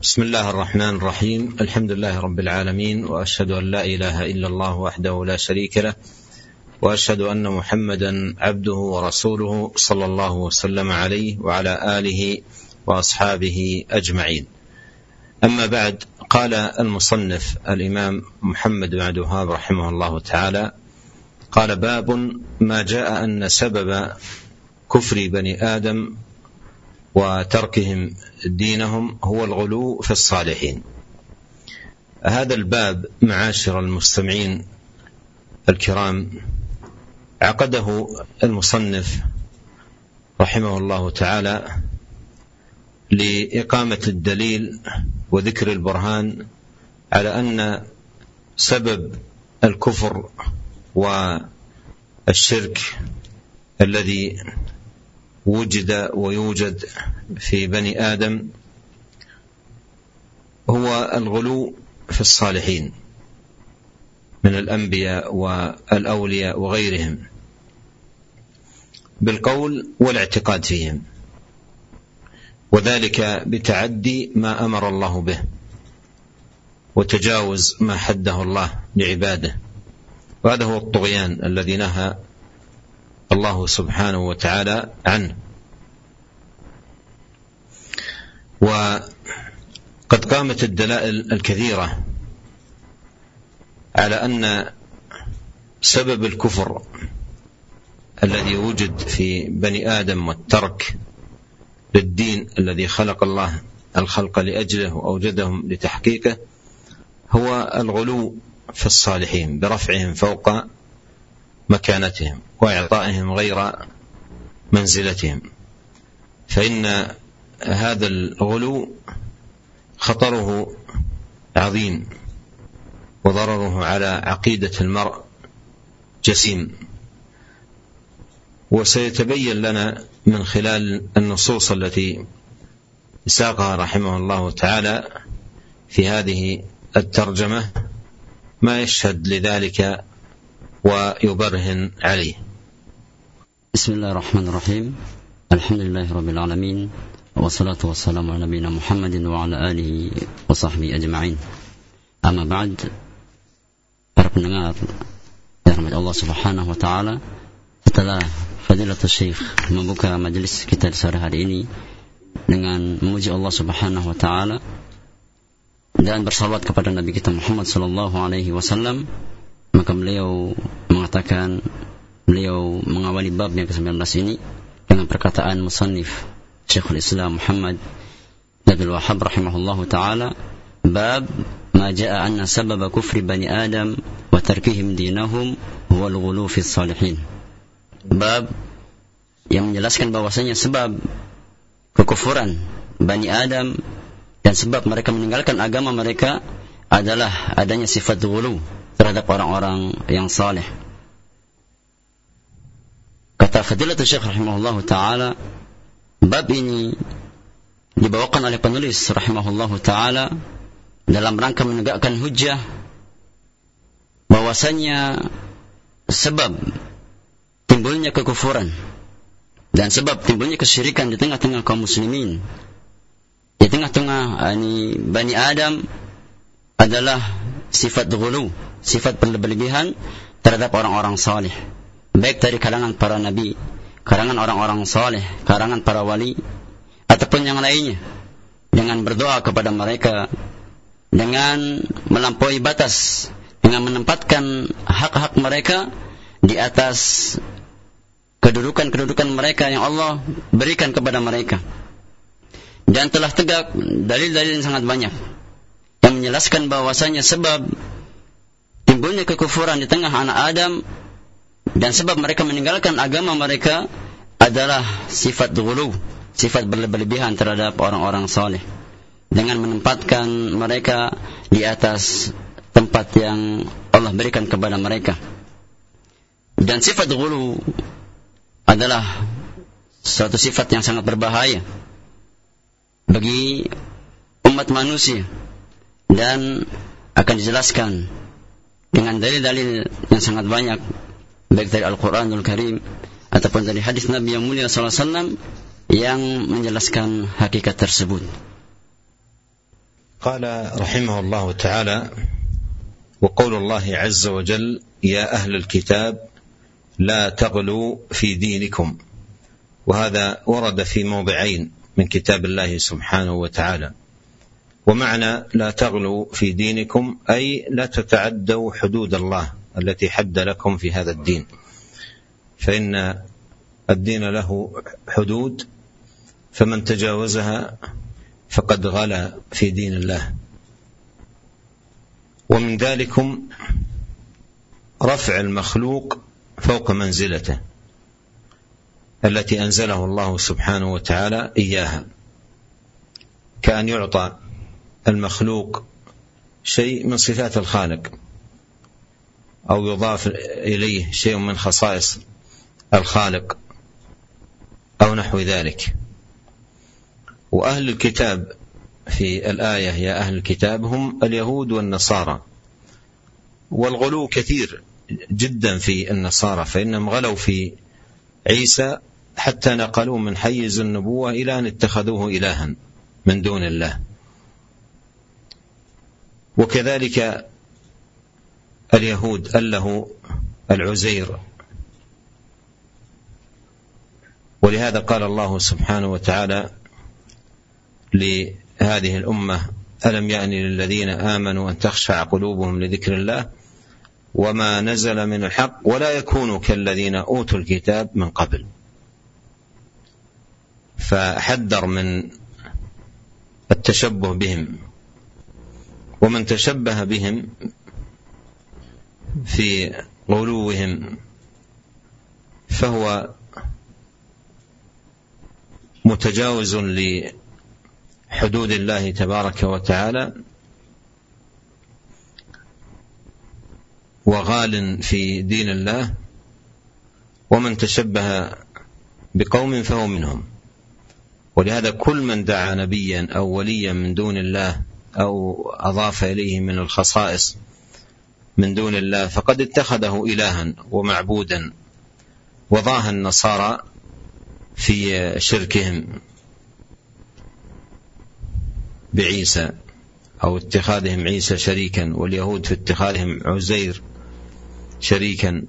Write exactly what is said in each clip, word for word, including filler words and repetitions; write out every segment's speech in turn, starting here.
بسم الله الرحمن الرحيم. الحمد لله رب العالمين، وأشهد أن لا إله إلا الله وحده لا شريك له، وأشهد أن محمدا عبده ورسوله صلى الله وسلم عليه وعلى آله وأصحابه أجمعين. أما بعد، قال المصنف الإمام محمد بن عبد الوهاب رحمه الله تعالى: قال: باب ما جاء أن سبب كفر بني آدم وتركهم دينهم هو الغلو في الصالحين. هذا الباب معاشر المستمعين الكرام عقده المصنف رحمه الله تعالى لإقامة الدليل وذكر البرهان على أن سبب الكفر والشرك الذي وجد ويوجد في بني آدم هو الغلو في الصالحين من الأنبياء والأولياء وغيرهم بالقول والاعتقاد فيهم، وذلك بتعدي ما أمر الله به وتجاوز ما حده الله لعباده، وهذا هو الطغيان الذي نهى الله سبحانه وتعالى عنه. وقد قامت الدلائل الكثيرة على أن سبب الكفر الذي وجد في بني آدم والترك للدين الذي خلق الله الخلق لأجله وأوجدهم لتحقيقه هو الغلو في الصالحين برفعهم فوق مكانتهم وإعطائهم غير منزلتهم، فإن هذا الغلو خطره عظيم وضرره على عقيدة المرء جسيم. وسيتبين لنا من خلال النصوص التي ساقها رحمه الله تعالى في هذه الترجمة ما يشهد لذلك ويبرهن عليه. بسم الله الرحمن الرحيم. الحمد لله رب العالمين، والصلاة والسلام على نبينا محمد وعلى آله وصحبه أجمعين. أما بعد, para pendengar rahmat Allah Subhanahu wa taala, setelah Fadilatul Syekh membuka majelis kita di sore hari ini dengan memuji Allah Subhanahu wa taala dan bersalawat kepada Nabi kita Muhammad sallallahu alaihi wasallam, maka beliau mengatakan, beliau mengawali bab yang ke sembilan belas ini dengan perkataan musannif Syekhul Islam Muhammad bin Abdul Wahhab rahimahullahu taala, bab ma jaa anna sababa kufri bani Adam wa tarkihim dinahum huwa al-ghulu fi salihin. Bab yang menjelaskan bahwasanya sebab kekufuran Bani Adam dan sebab mereka meninggalkan agama mereka adalah adanya sifat ghulu terhadap orang-orang yang saleh. Kata Fadilatul Syekh rahimahullahu taala, bab ini dibawakan oleh penulis rahimahullahu taala dalam rangka menegakkan hujjah bahwasanya sebab timbulnya kekufuran dan sebab timbulnya kesyirikan di tengah-tengah kaum muslimin, di tengah-tengah ini Bani Adam, adalah sifat ghulu, sifat berlebihan terhadap orang-orang saleh, baik dari kalangan para nabi, kalangan orang-orang saleh, kalangan para wali, ataupun yang lainnya, dengan berdoa kepada mereka, dengan melampaui batas, dengan menempatkan hak-hak mereka di atas kedudukan-kedudukan mereka yang Allah berikan kepada mereka. Dan telah tegak dalil-dalil yang sangat banyak yang menjelaskan bahwasanya sebab timbulnya kekufuran di tengah anak Adam dan sebab mereka meninggalkan agama mereka adalah sifat ghulu, sifat berlebihan terhadap orang-orang saleh, dengan menempatkan mereka di atas tempat yang Allah berikan kepada mereka. Dan sifat ghulu adalah suatu sifat yang sangat berbahaya bagi umat manusia dan akan dijelaskan dengan dalil-dalil yang sangat banyak, baik dari Al-Quranul Karim ataupun dari hadis Nabi yang mulia sallallahu alaihi wasallam yang menjelaskan hakikat tersebut. قال رحمه الله تعالى: وقول الله عز وجل: يا أهل الكتاب لا تغلوا في دينكم. وهذا ورد في موضعين من كتاب الله سبحانه وتعالى. ومعنى لا تغلوا في دينكم أي لا تتعدوا حدود الله التي حد لكم في هذا الدين، فإن الدين له حدود، فمن تجاوزها فقد غلا في دين الله. ومن ذلكم رفع المخلوق فوق منزلته التي أنزله الله سبحانه وتعالى إياها، كأن يعطى المخلوق شيء من صفات الخالق، أو يضاف إليه شيء من خصائص الخالق أو نحو ذلك. وأهل الكتاب في الآية يا أهل الكتاب هم اليهود والنصارى، والغلو كثير جدا في النصارى، فإنهم غلوا في عيسى حتى نقلوا من حيز النبوة إلى أن اتخذوه إلها من دون الله. وكذلك اليهود أله العزير، ولهذا قال الله سبحانه وتعالى لهذه الأمة: ألم يأن للذين آمنوا أن تخشع قلوبهم لذكر الله وما نزل من الحق ولا يكونوا كالذين أوتوا الكتاب من قبل. فحذر من التشبه بهم، ومن تشبه بهم في غلوهم فهو متجاوز لحدود الله تبارك وتعالى وغال في دين الله، ومن تشبه بقوم فهو منهم. ولهذا كل من دعا نبيا أو وليا من دون الله أو أضاف إليه من الخصائص من دون الله فقد اتخذه إلها ومعبودا. وضاها النصارى في شركهم بعيسى أو اتخاذهم عيسى شريكا، واليهود في اتخاذهم عزير شريكا.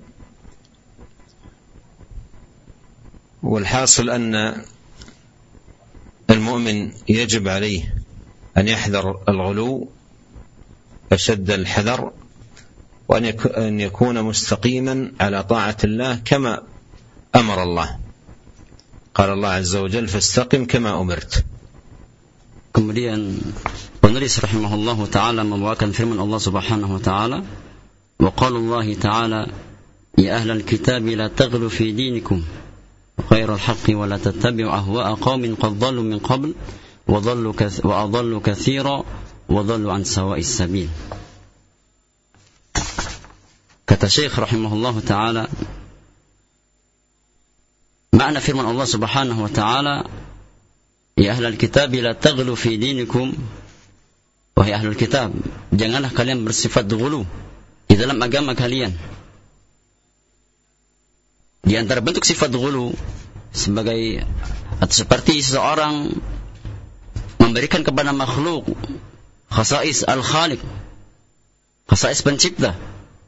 والحاصل أن المؤمن يجب عليه أن يحذر الغلو أشد الحذر، وأن يكون مستقيما على طاعة الله كما أمر الله. قال الله عز وجل: فاستقم كما أمرت. Kemudian penulis rahimahullahu ta'ala membawakan firman Allah subhanahu wa ta'ala: wa qala Allah ta'ala ya ahlal kitab la taghlu fi dinikum khairal haqqi wa la tattabi'u ahwa'a qaumin qad dhallu min qabl wa dhallu wa adallu katsira wa dhallu an sawa'is sabil. Kata Syekh rahimahullahu ta'ala, makna firman Allah subhanahu wa ta'ala, ya ahlal kitab la taghlu fi dinikum, wahai ahlul kitab, janganlah kalian bersifat ghulu di dalam agama kalian. Di antara bentuk sifat ghulu sebagai atau seperti seseorang memberikan kepada makhluk khasais al-khaliq, khasais pencipta,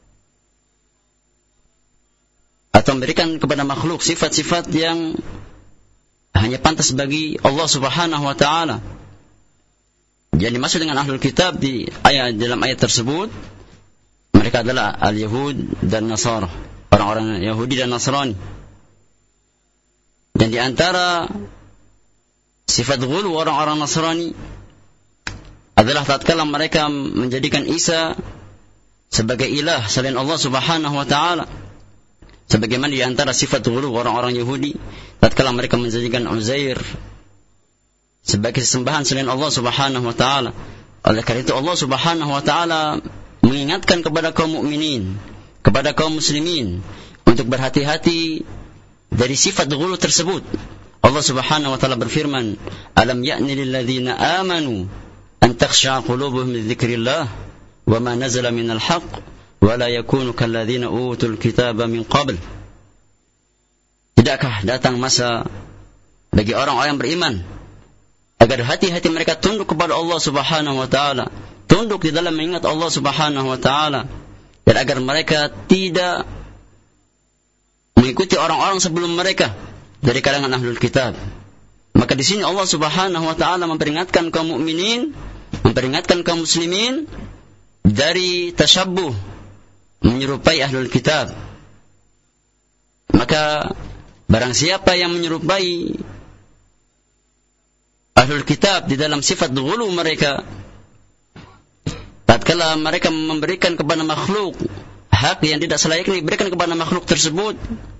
atau memberikan kepada makhluk sifat-sifat yang hanya pantas bagi Allah subhanahu wa ta'ala. Jadi dimaksud dengan ahlul kitab di ayat dalam ayat tersebut, mereka adalah al-Yahud dan Nasara, orang-orang Yahudi dan Nasrani. Dan di antara sifat ghulu orang-orang Nasrani adalah tatkala mereka menjadikan Isa sebagai ilah selain Allah subhanahu wa ta'ala. Sebagaimana di antara sifat ghulu orang-orang Yahudi tatkala mereka menjadikan Uzair sebagai sembahan selain Allah subhanahu wa ta'ala. Oleh karena itu Allah subhanahu wa ta'ala mengingatkan kepada kaum mukminin, kepada kaum muslimin untuk berhati-hati dari sifat ghulu tersebut. Allah subhanahu wa ta'ala berfirman: alam ya'ni lilladzina amanu an takhsha'a qulubuhum lidzikrillah wa ma nazala minal haqq wala yakunu kalladzina utul kitaba min qabl. Tidakkah datang masa bagi orang-orang yang beriman agar agar hati-hati mereka tunduk kepada Allah Subhanahu wa taala, tunduk di dalam mengingat Allah Subhanahu wa taala, dan agar mereka tidak mengikuti orang-orang sebelum mereka dari kalangan ahlul kitab. Maka di sini Allah Subhanahu wa taala memperingatkan kaum mukminin, memperingatkan kaum muslimin dari tasyabbuh, menyerupai ahlul kitab. Maka barang siapa yang menyerupai ahlul kitab di dalam sifat ghulu mereka, tatkala mereka memberikan kepada makhluk hak yang tidak selayaknya diberikan kepada makhluk tersebut,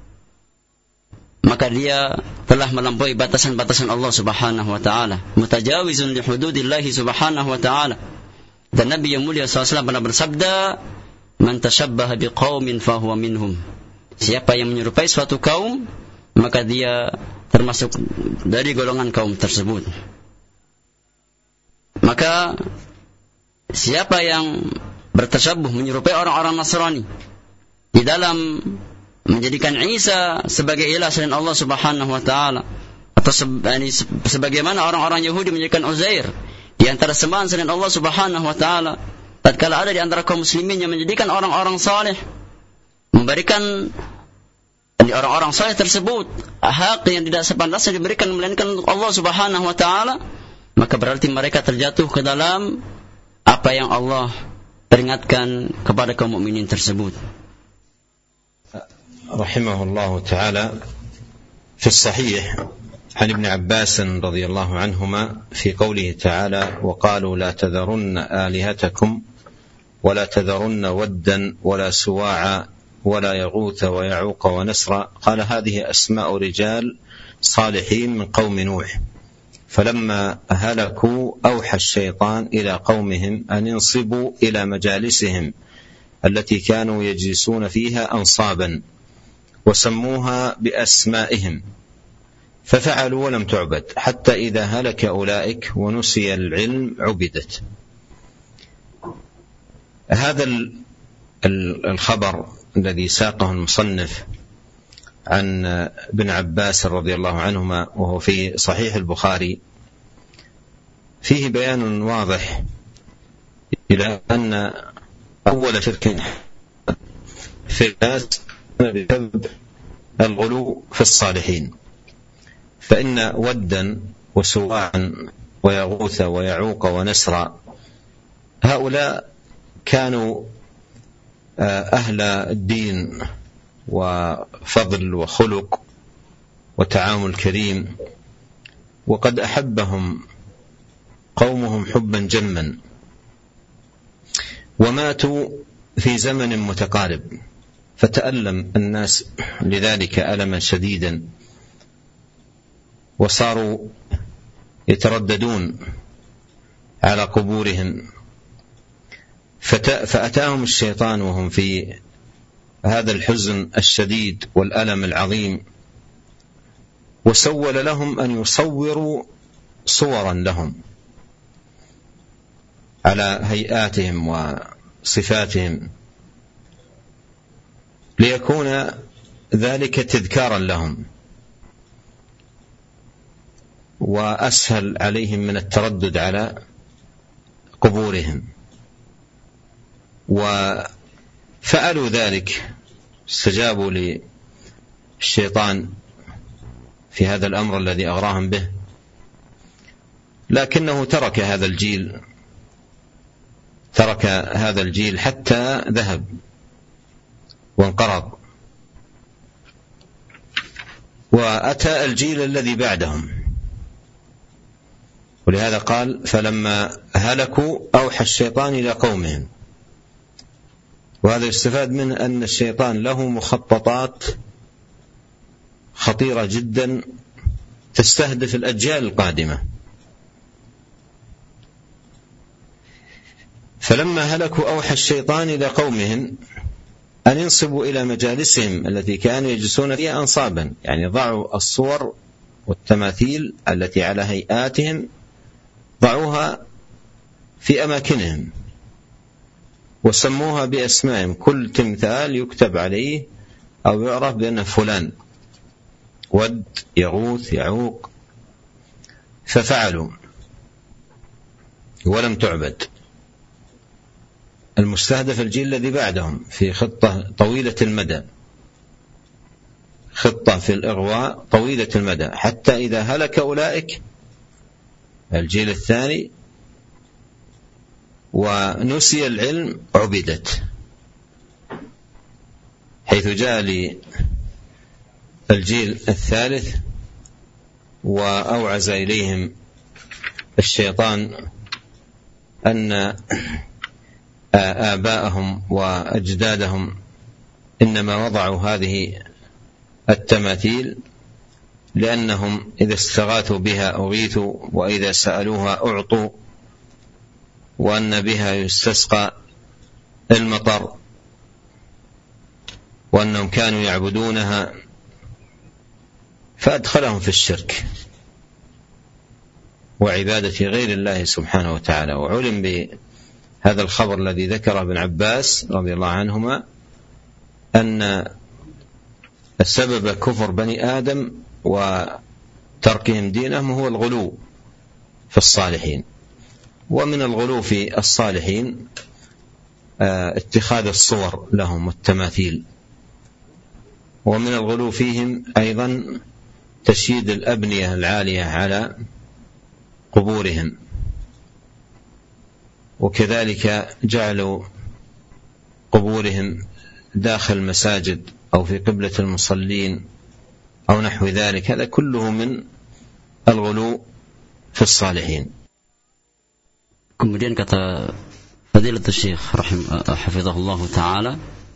maka dia telah melampaui batasan-batasan Allah Subhanahu wa taala, mutajawizun li hududillahi Subhanahu wa taala. Dan Nabi yang mulia sallallahu alaihi wasallam pernah bersabda, "Man tashabbaha biqaumin fahuwa minhum." Siapa yang menyerupai suatu kaum, maka dia termasuk dari golongan kaum tersebut. Maka siapa yang bertasyabuh menyerupai orang-orang Nasrani di dalam menjadikan Isa sebagai ilah selain Allah Subhanahu wa taala, atau sebagaimana orang-orang Yahudi menjadikan Uzair di antara sembahan selain Allah Subhanahu wa taala, tatkala ada di antara kaum muslimin yang menjadikan orang-orang saleh, memberikan orang-orang saleh tersebut hak yang tidak sepantasnya diberikan melainkan Allah Subhanahu wa taala, maka berarti mereka terjatuh ke dalam apa yang Allah peringatkan kepada kaum mukminin tersebut. Rahimahullahu ta'ala في الصحيح عن ابن عباس رضي الله عنهما في قوله تعالى وقالوا لا تذرن آلهتكم ولا تذرن ودا ولا سواعا ولا يغوث ويعوق ونسرا قال هذه أسماء رجال صالحين من قوم نوح فلما هلكوا أوحى الشيطان إلى قومهم أن ينصبوا إلى مجالسهم التي كانوا يجلسون فيها أنصابا وسموها بأسمائهم ففعلوا ولم تعبد حتى إذا هلك أولئك ونسي العلم عبدت. هذا الخبر الذي ساقه المصنف عن ابن عباس رضي الله عنهما وهو في صحيح البخاري فيه بيان واضح إلى أن أول شرك في الناس بسبب الغلو في الصالحين، فإن ودا وسواعا ويغوث ويعوق ونسرا هؤلاء كانوا أهل الدين وفضل وخلق وتعامل كريم، وقد أحبهم قومهم حبا جما، وماتوا في زمن متقارب، فتألم الناس لذلك ألما شديدا، وصاروا يترددون على قبورهم، فأتاهم الشيطان وهم في هذا الحزن الشديد والألم العظيم، وسول لهم أن يصوروا صورا لهم على هيئاتهم وصفاتهم ليكون ذلك تذكارا لهم وأسهل عليهم من التردد على قبورهم، وفعلوا ذلك، استجابوا للشيطان في هذا الأمر الذي أغراهم به، لكنه ترك هذا الجيل ترك هذا الجيل حتى ذهب وانقرض، وأتى الجيل الذي بعدهم، ولهذا قال فلما هلكوا أوحى الشيطان إلى قومهم. وهذا يستفاد منه أن الشيطان له مخططات خطيرة جدا تستهدف الأجيال القادمة. فلما هلكوا أوحى الشيطان إلى قومهم أن ينصبوا إلى مجالسهم التي كانوا يجلسون فيها أنصابا، يعني ضعوا الصور والتماثيل التي على هيئاتهم ضعوها في أماكنهم وسموها بأسمائهم، كل تمثال يكتب عليه أو يعرف بأنه فلان، ود، يغوث، يعوق. ففعلوا ولم تعبد. المستهدف الجيل الذي بعدهم في خطة طويلة المدى، خطة في الإغواء طويلة المدى، حتى إذا هلك أولئك الجيل الثاني ونسي العلم عبدت، حيث جاء للجيل الثالث وأوعز إليهم الشيطان أن آباءهم وأجدادهم إنما وضعوا هذه التماثيل لأنهم إذا استغاثوا بها أغيثوا، وإذا سألوها أعطوا، وأن بها يستسقى المطر، وأنهم كانوا يعبدونها، فأدخلهم في الشرك وعبادة غير الله سبحانه وتعالى. وعلم بهذا الخبر الذي ذكره ابن عباس رضي الله عنهما أن السبب كفر بني آدم وتركهم دينهم هو الغلو في الصالحين. ومن الغلو في الصالحين اتخاذ الصور لهم والتماثيل، ومن الغلو فيهم أيضا تشييد الأبنية العالية على قبورهم، وكذلك جعلوا قبورهم داخل المساجد أو في قبلة المصلين أو نحو ذلك. هذا كله من الغلو في الصالحين. Kemudian kata Fadilatul Syekh hafizahullah ta'ala,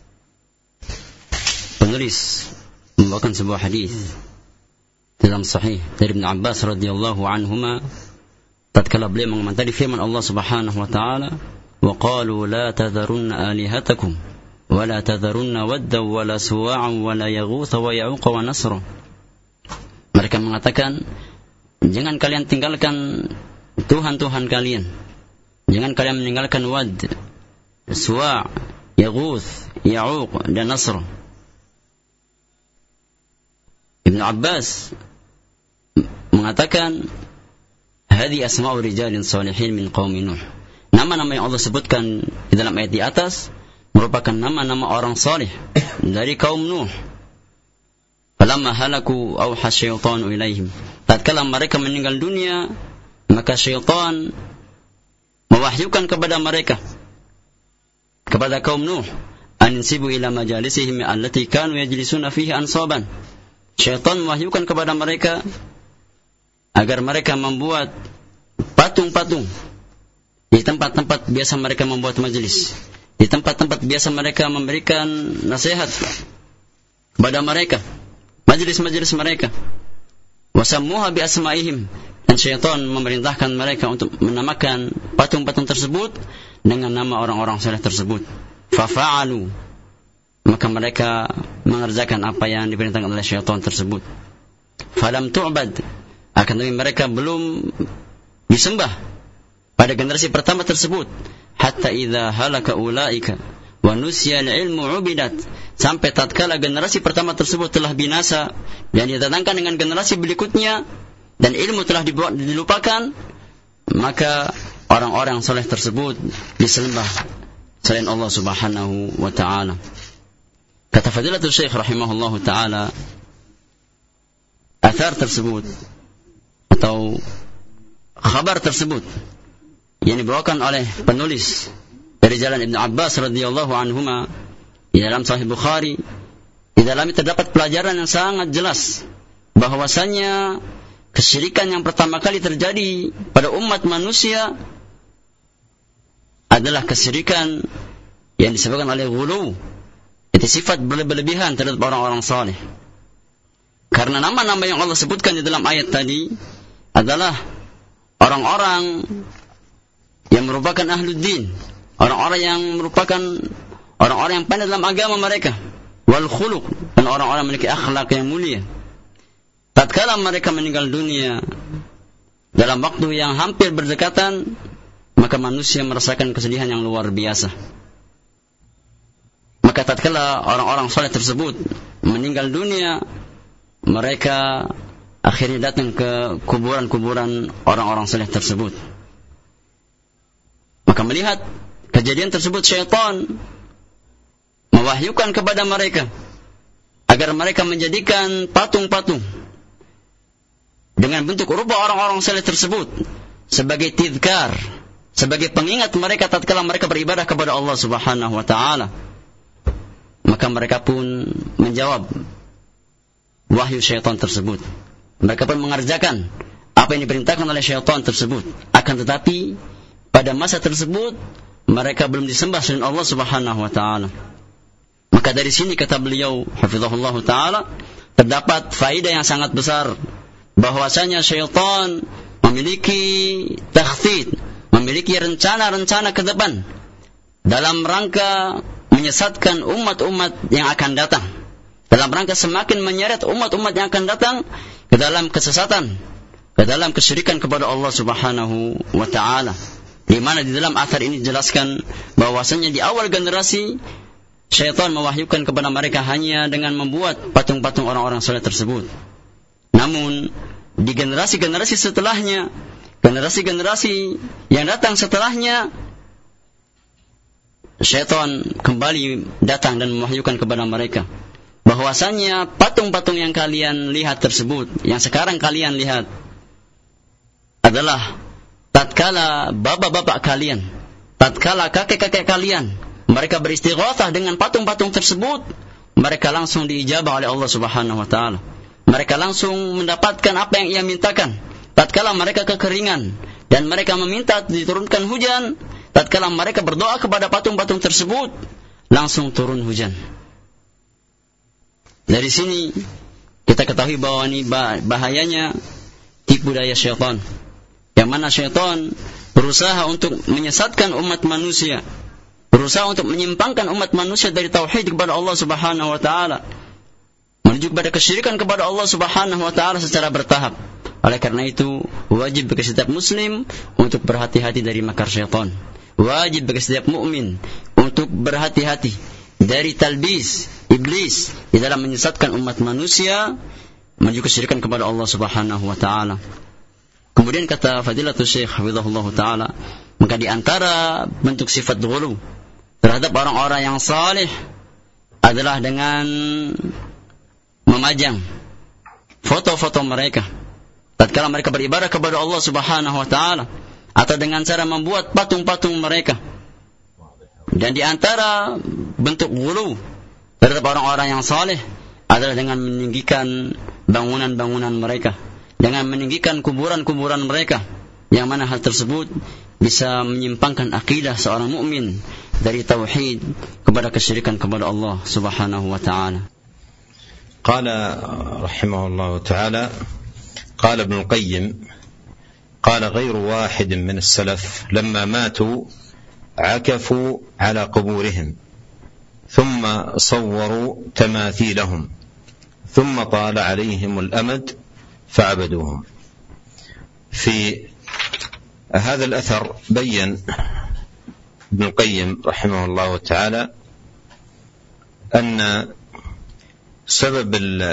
penulis membawakan sebuah hadis dalam sahih dari Ibn Abbas radhiyallahu anhuma tatkala beliau mengomentari firman Allah Subhanahu wa taala, wa qalu la tadharunna alihatakum wa la tadharunna wadda wa la suwa'an wa la yaghutha wa ya'uqa wa nasra. Mereka mengatakan, jangan kalian tinggalkan tuhan-tuhan kalian, jangan kalian meninggalkan Wad, Suwa', Yaghuth, Ya'uq dan Nasr. Ibn Abbas mengatakan, hadhi asma'u rijalin salihin min qaumi Nuh. Nama-nama yang Allah sebutkan di dalam ayat di atas merupakan nama-nama orang salih dari kaum Nuh. Falamma halaku awha syaitanu ilaihim. Tatkala mereka meninggal dunia, maka syaitan mewahyukan kepada mereka, kepada kaum Nuh, ansibu ila majalisihim allati kanu yajlisuna fihi ansaban. Syaitan mewahyukan kepada mereka agar mereka membuat patung-patung di tempat-tempat biasa mereka membuat majelis, di tempat-tempat biasa mereka memberikan nasihat kepada mereka, majelis-majelis mereka. Wasammuha bi asma'ihim, dan syaitan memerintahkan mereka untuk menamakan patung-patung tersebut dengan nama orang-orang saleh tersebut. Fafa'alu, maka mereka mengerjakan apa yang diperintahkan oleh syaitan tersebut. Falam tu'bad, akan tetapi mereka belum disembah pada generasi pertama tersebut. Hatta idza halaka ulaika wa nusiya al-ilmu ubidat, sampai tatkala generasi pertama tersebut telah binasa dan didatangkan dengan generasi berikutnya dan ilmu telah dilupakan, maka orang-orang saleh tersebut disembah selain Allah Subhanahu wa taala. Kata Fadilatul Syekh rahimahullahu taala, athar tersebut atau khabar tersebut yang dibawakan oleh penulis dari jalan Ibn Abbas radhiyallahu anhuma di dalam Sahih Bukhari, di dalamnya terdapat pelajaran yang sangat jelas bahwasanya kesyirikan yang pertama kali terjadi pada umat manusia adalah kesyirikan yang disebabkan oleh ghulu, itu sifat berlebihan terhadap orang-orang saleh. Karena nama-nama yang Allah sebutkan di dalam ayat tadi adalah orang-orang yang merupakan ahluddin, orang-orang yang merupakan orang-orang yang pandai dalam agama mereka, wal khuluq, dan orang-orang memiliki akhlak yang mulia. Tatkala mereka meninggal dunia dalam waktu yang hampir berdekatan, maka manusia merasakan kesedihan yang luar biasa. Maka tatkala orang-orang saleh tersebut meninggal dunia, mereka akhirnya datang ke kuburan-kuburan orang-orang saleh tersebut. melihat kejadian tersebut, syaitan mewahyukan kepada mereka agar mereka menjadikan patung-patung dengan bentuk rupa orang-orang saleh tersebut sebagai tizkar, sebagai pengingat mereka tatkala mereka beribadah kepada Allah Subhanahu wa taala. Maka mereka pun menjawab wahyu syaitan tersebut. Mereka pun mengerjakan apa yang diperintahkan oleh syaitan tersebut. Akan tetapi pada masa tersebut mereka belum disembah selain Allah Subhanahu wa taala. Maka dari sini kata beliau hafizahullah taala, terdapat faedah yang sangat besar bahwasanya syaitan memiliki takhtid, memiliki rencana-rencana ke depan dalam rangka menyesatkan umat-umat yang akan datang, dalam rangka semakin menyeret umat-umat yang akan datang ke dalam kesesatan, ke dalam kesyirikan kepada Allah Subhanahu wa taala. Di mana di dalam athar ini dijelaskan bahwasanya di awal generasi syaitan mewahyukan kepada mereka hanya dengan membuat patung-patung orang-orang saleh tersebut. Namun di generasi-generasi setelahnya, generasi-generasi yang datang setelahnya, syaitan kembali datang dan mewahyukan kepada mereka bahwasanya patung-patung yang kalian lihat tersebut, yang sekarang kalian lihat, adalah tatkala bapak-bapak kalian, tatkala kakek-kakek kalian, mereka beristighatsah dengan patung-patung tersebut, mereka langsung diijabah oleh Allah Subhanahu wa taala. Mereka langsung mendapatkan apa yang ia mintakan. Tatkala mereka kekeringan dan mereka meminta diturunkan hujan, tatkala mereka berdoa kepada patung-patung tersebut, langsung turun hujan. Dari sini kita ketahui bahwa ini bahayanya tipu daya syaitan, yang mana syaitan berusaha untuk menyesatkan umat manusia, berusaha untuk menyimpangkan umat manusia dari tauhid kepada Allah Subhanahu wa taala, menuju kepada kesyirikan kepada Allah Subhanahu wa taala secara bertahap. Oleh karena itu, wajib bagi setiap muslim untuk berhati-hati dari makar syaitan. Wajib bagi setiap mukmin untuk berhati-hati dari talbis iblis di dalam menyesatkan umat manusia menuju kesyirikan kepada Allah Subhanahu wa taala. Kemudian kata Fadilatul Syekh hafizahullah taala, maka di antara bentuk sifat ghulu terhadap orang-orang yang saleh adalah dengan memajang foto-foto mereka tatkala mereka beribadah kepada Allah Subhanahu wa taala, atau dengan cara membuat patung-patung mereka. Dan di antara bentuk ghulu terhadap orang-orang yang saleh adalah dengan meninggikan bangunan-bangunan mereka, dengan meninggikan kuburan-kuburan mereka, yang mana hal tersebut bisa menyimpangkan akidah seorang mukmin dari tauhid kepada kesyirikan kepada Allah Subhanahu wa taala. Qala rahimahullah taala, qala Ibn al-Qayyim, qala ghairu wahid min as-salaf lamma matu عكفوا على قبورهم ثم صوروا تماثيلهم ثم طال عليهم الأمد فعبدوهم. في هذا الأثر بين ابن القيم رحمه الله تعالى أن سبب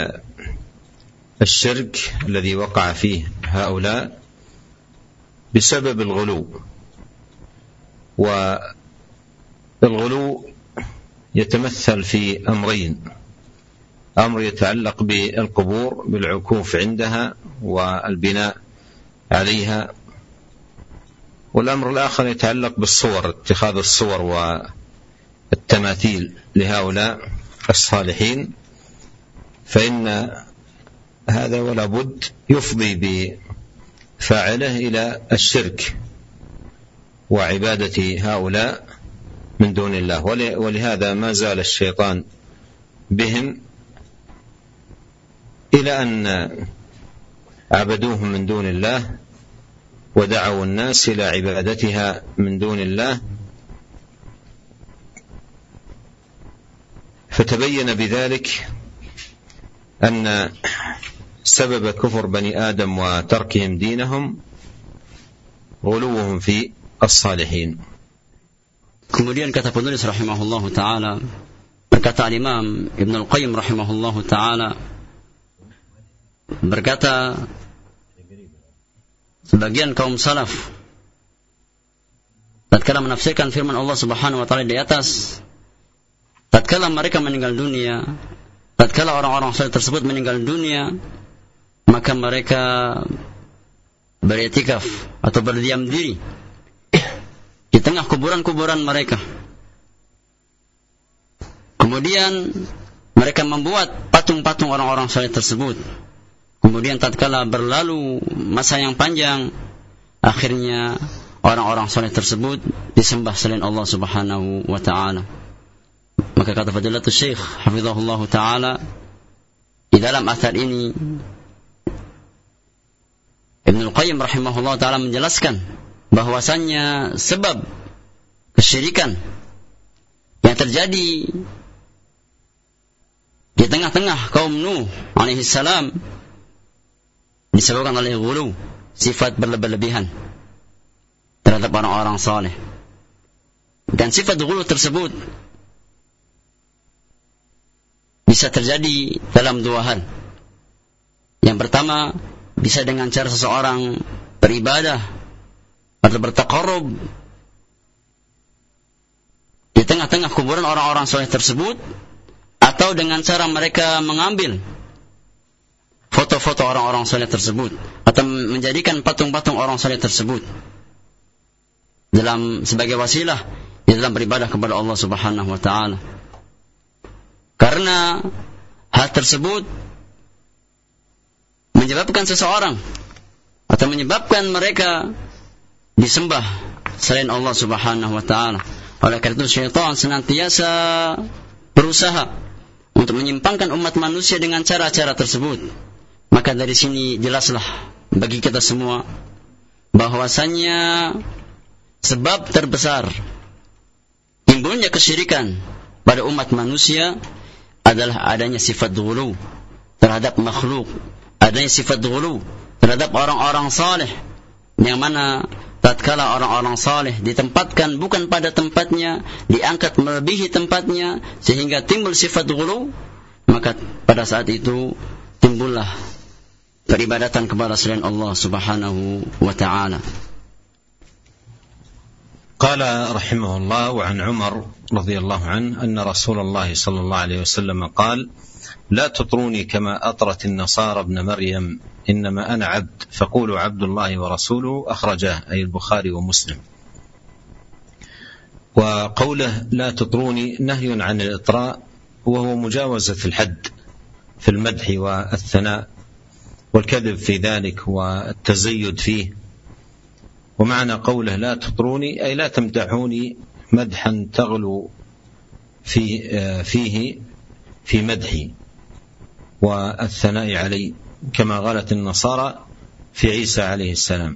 الشرك الذي وقع فيه هؤلاء بسبب الغلو، والغلو يتمثل في أمرين: أمر يتعلق بالقبور بالعكوف عندها والبناء عليها، والأمر الآخر يتعلق بالصور، اتخاذ الصور والتماثيل لهؤلاء الصالحين، فإن هذا ولا بد يفضي بفاعله إلى الشرك وعبادة هؤلاء من دون الله. ولهذا ما زال الشيطان بهم إلى أن عبدوهم من دون الله ودعوا الناس إلى عبادتها من دون الله، فتبين بذلك أن سبب كفر بني آدم وتركهم دينهم غلوهم في الصالحين. Kemudian kata penulis rahimahullahu taala, berkata Imam Ibn al-Qayyim rahimahullahu taala, berkata sebagian kaum salaf tatkala menafsirkan firman Allah Subhanahu wa taala di atas, tatkala mereka meninggal dunia, tatkala orang-orang saleh tersebut meninggal dunia, maka mereka beriktikaf atau berdiam diri di tengah kuburan-kuburan mereka. Kemudian mereka membuat patung-patung orang-orang saleh tersebut. Kemudian tatkala berlalu masa yang panjang, akhirnya orang-orang saleh tersebut disembah selain Allah Subhanahu wa taala. Maka kata Fadilatul Syekh hafizahullah taala, di dalam athar ini Ibnu Qayyim rahimahullah taala menjelaskan bahwasannya sebab kesyirikan yang terjadi di tengah-tengah kaum Nuh alaihi salam disebabkan oleh ghulu, sifat berlebih-lebihan terhadap orang-orang saleh. Dan sifat ghulu tersebut bisa terjadi dalam dua hal. Yang pertama, bisa dengan cara seseorang beribadah atau bertaqarrub di tengah-tengah kuburan orang-orang saleh tersebut, atau dengan cara mereka mengambil foto-foto orang-orang saleh tersebut atau menjadikan patung-patung orang saleh tersebut dalam sebagai wasilah di dalam beribadah kepada Allah Subhanahu wa taala. Karena hal tersebut menyebabkan seseorang atau menyebabkan mereka disembah selain Allah Subhanahu wa taala. Oleh karena itu syaitan senantiasa berusaha untuk menyimpangkan umat manusia dengan cara-cara tersebut. Maka dari sini jelaslah bagi kita semua bahwasannya sebab terbesar timbulnya kesyirikan pada umat manusia adalah adanya sifat ghulu terhadap makhluk, adanya sifat ghulu terhadap orang-orang saleh, yang mana tatkala orang-orang saleh ditempatkan bukan pada tempatnya, diangkat melebihi tempatnya sehingga timbul sifat ghulu, maka pada saat itu timbullah peribadatan kepada selain Allah Subhanahu wa ta'ala. قال رحمه الله وعن عمر رضي الله عنه أن رسول الله صلى الله عليه وسلم قال لا تطروني كما أطرت النصارى ابن مريم إنما أنا عبد فقولوا عبد الله ورسوله أخرجاه أي البخاري ومسلم. وقوله لا تطروني نهي عن الإطراء وهو مجاوزة الحد في المدح والثناء والكذب في ذلك والتزيد فيه. ومعنى قوله لا تطروني أي لا تمدحوني مدحا تغلو في فيه في مدحي والثناء علي كما قالت النصارى في عيسى عليه السلام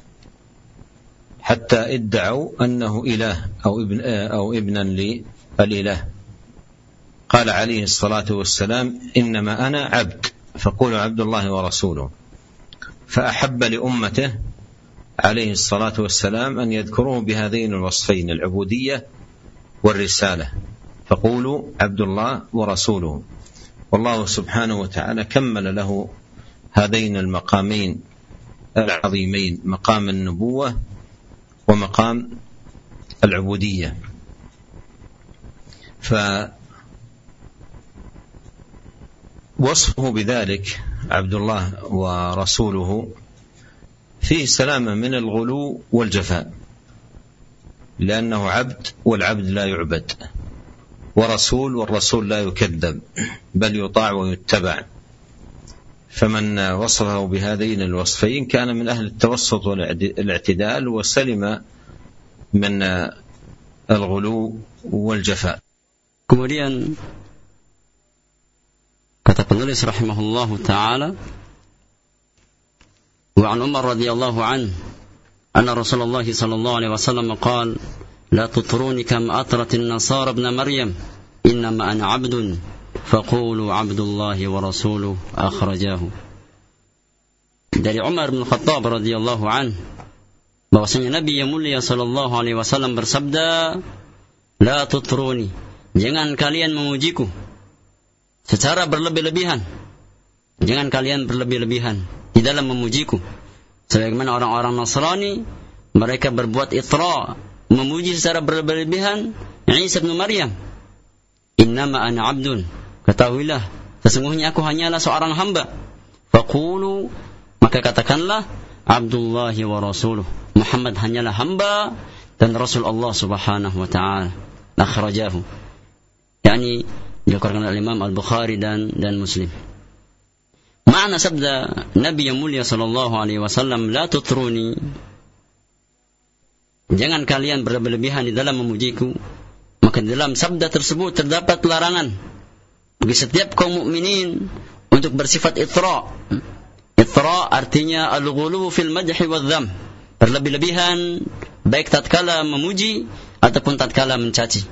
حتى ادعوا أنه إله أو ابن أو ابنا للإله. قال عليه الصلاة والسلام إنما أنا عبد فقولوا عبد الله ورسوله. فأحب لأمته عليه الصلاة والسلام أن يذكروه بهذين الوصفين العبودية والرسالة فقولوا عبد الله ورسوله. والله سبحانه وتعالى كمل له هذين المقامين العظيمين مقام النبوة ومقام العبودية. فوصفه بذلك عبد الله ورسوله فيه سلامة من الغلو والجفاء لأنه عبد والعبد لا يعبد، ورسول والرسول لا يكذب بل يطاع ويتبع. فمن وصفه بهذين الوصفين كان من أهل التوسط والاعتدال وسلم من الغلو والجفاء. Kemudian kata penulis rahimahullahu ta'ala, وعن عمر رضي الله عنه أن رسول الله صلى الله عليه وسلم قال لا تطروني كما أطرت النصارى ابن مريم إنما أنا عبد فقولوا عبد الله ورسوله أخرجاه. Dari Umar bin Khattab radhiyallahu anhu bahwasanya Nabi yang mulia sallallahu alaihi wasallam bersabda, la tutruni, jangan kalian memujiku secara berlebih-lebihan, jangan kalian berlebih-lebihan di dalam memujiku. Sebagaimana orang-orang Nasrani, mereka berbuat itra, memuji secara berlebihan Isa bin Maryam. Innama ana abdun, ketahuilah sesungguhnya aku hanyalah seorang hamba. Faqulu, maka katakanlah Abdullahi wa rasuluh, Muhammad hanyalah hamba dan Rasul Allah Subhanahu wa taala. Akhrajahu, yakni dikeluarkan oleh Imam Al-Bukhari dan dan Muslim. Makna sabda Nabi yang mulia sallallahu alaihi wasallam, la tutruni, jangan kalian berlebihan di dalam memujiku. Maka dalam sabda tersebut terdapat larangan bagi setiap kaum mukminin untuk bersifat itra. Itra artinya al-ghulu fil madhi wadh-dham, berlebih-lebihan baik tatkala memuji ataupun tatkala mencaci.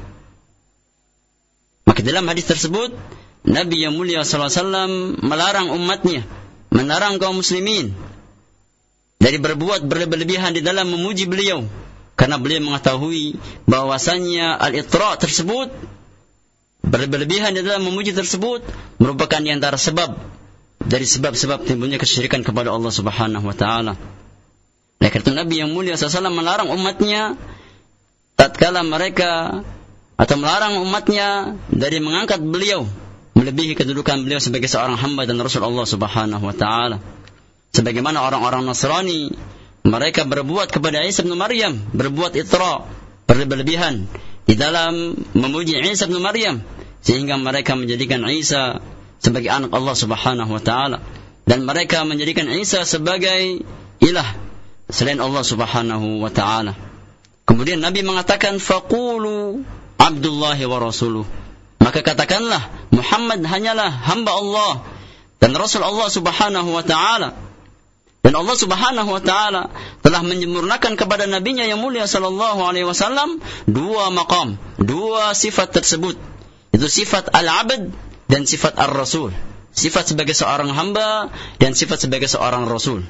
Maka dalam hadis tersebut Nabi yang mulia sallallahu alaihi wasallam melarang umatnya, melarang kaum muslimin dari berbuat berlebihan di dalam memuji beliau, karena beliau mengetahui bahwasannya al-itra tersebut, berlebihan di dalam memuji tersebut, merupakan di antara sebab dari sebab-sebab timbulnya kesyirikan kepada Allah Subhanahu wa taala. Oleh karena itu Nabi yang mulia sallallahu alaihi wasallam melarang umatnya tatkala mereka atau melarang umatnya dari mengangkat beliau, melebihi kedudukan beliau sebagai seorang hamba dan Rasul Allah Subhanahu wa taala. Sebagaimana orang-orang Nasrani, mereka berbuat kepada Isa bin Maryam, berbuat itra, berlebihan di dalam memuji Isa bin Maryam, sehingga mereka menjadikan Isa sebagai anak Allah Subhanahu wa taala, dan mereka menjadikan Isa sebagai ilah selain Allah Subhanahu wa taala. Kemudian Nabi mengatakan faqulu Abdullahi wa rasuluh, maka katakanlah Muhammad hanyalah hamba Allah dan Rasul Allah Subhanahu wa taala. Dan Allah Subhanahu wa taala telah menyempurnakan kepada nabinya yang mulia sallallahu alaihi wasallam dua maqam, dua sifat tersebut. Itu sifat al-abd dan sifat ar-rasul. Sifat sebagai seorang hamba dan sifat sebagai seorang rasul.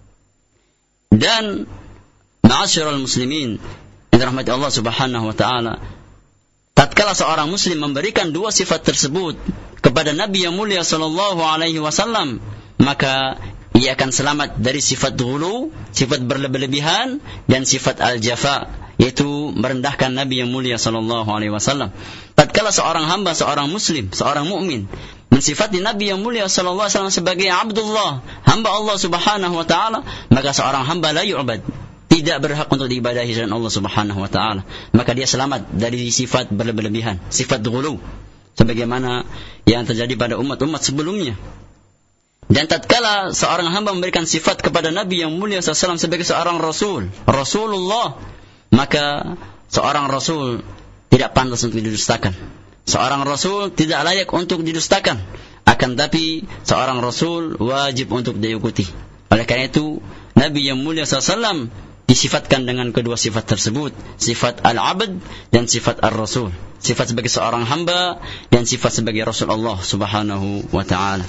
Dan ma'asyiral muslimin yang dirahmati Allah Subhanahu wa taala, tatkala seorang muslim memberikan dua sifat tersebut kepada Nabi yang mulia sallallahu alaihi wasallam, maka ia akan selamat dari sifat ghulu, sifat berlebihan, dan sifat al-jafa, yaitu merendahkan Nabi yang mulia sallallahu alaihi wasallam. Tatkala seorang hamba, seorang muslim, seorang mukmin mensifati Nabi yang mulia sallallahu alaihi wasallam sebagai Abdullah, hamba Allah Subhanahu wa taala, maka seorang hamba la yu'bad, tidak berhak untuk diibadahi selain Allah Subhanahu wa taala, maka dia selamat dari sifat berlebihan, sifat ghulu, sebagaimana yang terjadi pada umat-umat sebelumnya. Dan tatkala seorang hamba memberikan sifat kepada Nabi yang mulia sallallahu alaihi wasallam sebagai seorang rasul, Rasulullah, maka seorang rasul tidak pantas untuk didustakan. Seorang rasul tidak layak untuk didustakan. Akan tapi seorang rasul wajib untuk diikuti. Oleh karena itu Nabi yang mulia sallallahu alaihi wasallam disifatkan dengan kedua sifat tersebut, sifat al-abd dan sifat ar-rasul, sifat sebagai seorang hamba dan sifat sebagai Rasul Allah Subhanahu wa ta'ala.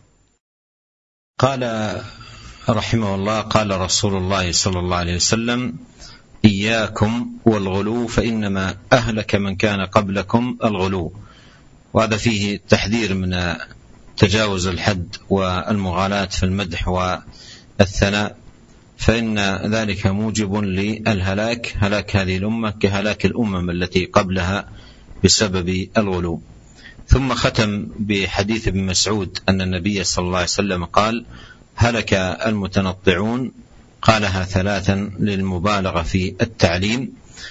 قال رحمه الله قال رسول الله صلى الله عليه وسلم إياكم والغلو فإنما أهلك من كان قبلكم الغلو. وهذا فيه تحذير من تجاوز الحد والمغالاة في المدح والثناء، فإن ذلك موجب للهلاك، هلاك هذه الأمة كهلاك الأمم التي قبلها بسبب الغلو. ثم ختم بحديث ابن مسعود أن النبي صلى الله عليه وسلم قال هلك المتنطعون، قالها ثلاثا للمبالغة في التعليم.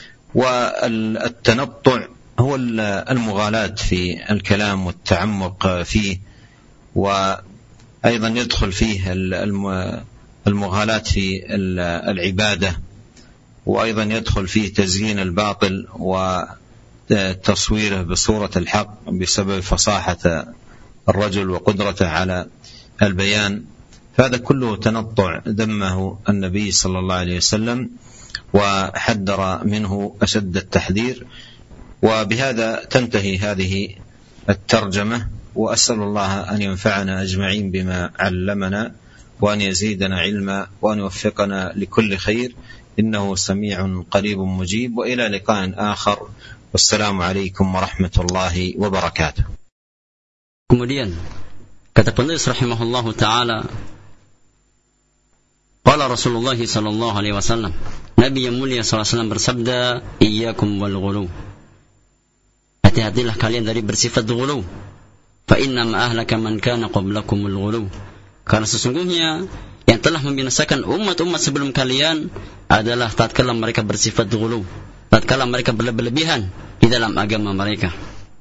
والتنطع هو المغالاة في الكلام والتعمق فيه، وأيضا يدخل فيه المغالاة في العبادة، وأيضا يدخل فيه تزيين الباطل و تصويره بصورة الحق بسبب فصاحة الرجل وقدرته على البيان. فهذا كله تنطع ذمه النبي صلى الله عليه وسلم وحذر منه أشد التحذير. وبهذا تنتهي هذه الترجمة، وأسأل الله أن ينفعنا أجمعين بما علمنا وأن يزيدنا علما وأن يوفقنا لكل خير، إنه سميع قريب مجيب. وإلى لقاء آخر، والسلام عليكم ورحمة الله وبركاته. Kemudian kata penulis rahimahullahu taala, qala Rasulullah sallallahu alaihi wasallam, Nabi yang mulia sallallahu alaihi wasallam bersabda, "Iyyakum wal ghulu." Hati-hatilah kalian dari bersifat ghulu. Fa inna ma ahlaka man kana qablakumul ghulu. Karena sesungguhnya yang telah membinasakan umat-umat sebelum kalian adalah tatkala mereka bersifat ghulu, tatkala mereka berlebihan di dalam agama mereka.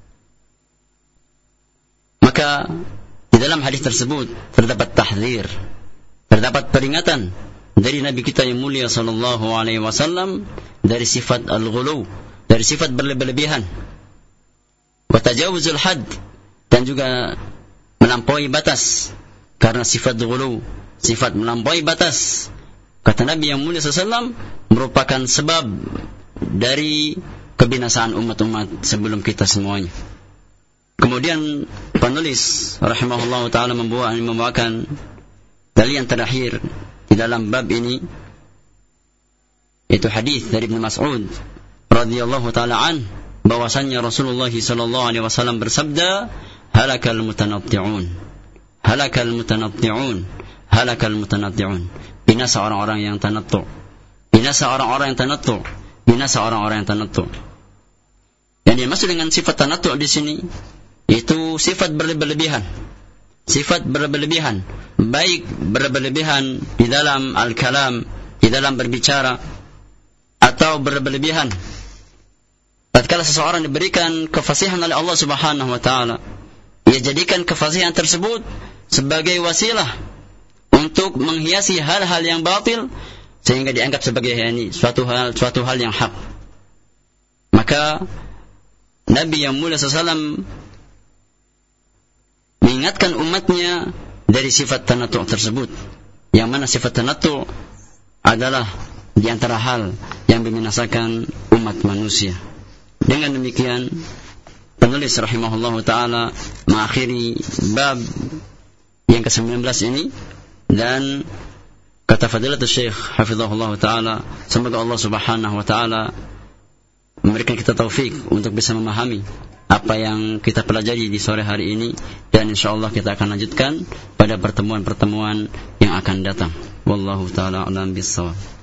Maka di dalam hadis tersebut terdapat tahdzir, terdapat peringatan dari Nabi kita yang mulia sallallahu alaihi wasallam dari sifat al-ghulu, dari sifat berlebihan, wa tajawuzul had, dan juga melampaui batas. Karena sifat ghulu, sifat melampaui batas, kata Nabi yang mulia sallallahu alaihi wasallam, merupakan sebab dari kebinasaan umat-umat sebelum kita semuanya. Kemudian penulis rahimahullah ta'ala membawa, membawakan dalil yang terakhir di dalam bab ini, yaitu hadis dari Ibnu Mas'ud radhiyallahu ta'ala an, bahwasannya Rasulullah sallallahu alaihi wasallam bersabda, halakal mutanatti'un, halakal mutanatti'un, halakal mutanatti'un. Binasa orang-orang yang tanattu', binasa orang-orang yang tanattu', binasa orang-orang yang tanattu'. Yang dimaksud dengan sifat tanattu' di sini itu sifat berlebihan, sifat berlebihan, baik berlebihan di dalam al-kalam, di dalam berbicara, atau berlebihan tatkala seseorang diberikan kefasihan oleh Allah Subhanahu wa taala, ia jadikan kefasihan tersebut sebagai wasilah untuk menghiasi hal-hal yang batil sehingga dianggap sebagai yani, suatu hal suatu hal yang hak. Maka Nabi yang mulia sallallahu alaihi wasallam mengingatkan umatnya dari sifat tanattu' tersebut, yang mana sifat tanattu' adalah di antara hal yang membinasakan umat manusia. Dengan demikian penulis rahimahullah ta'ala mengakhiri bab yang ke sembilan belas ini, dan kata Fadilatul Syekh hafizahullah ta'ala, semoga Allah Subhanahu wa ta'ala memberikan kita taufik untuk bisa memahami apa yang kita pelajari di sore hari ini, dan insyaallah kita akan lanjutkan pada pertemuan-pertemuan yang akan datang. Wallahu ta'ala a'lam bissawab.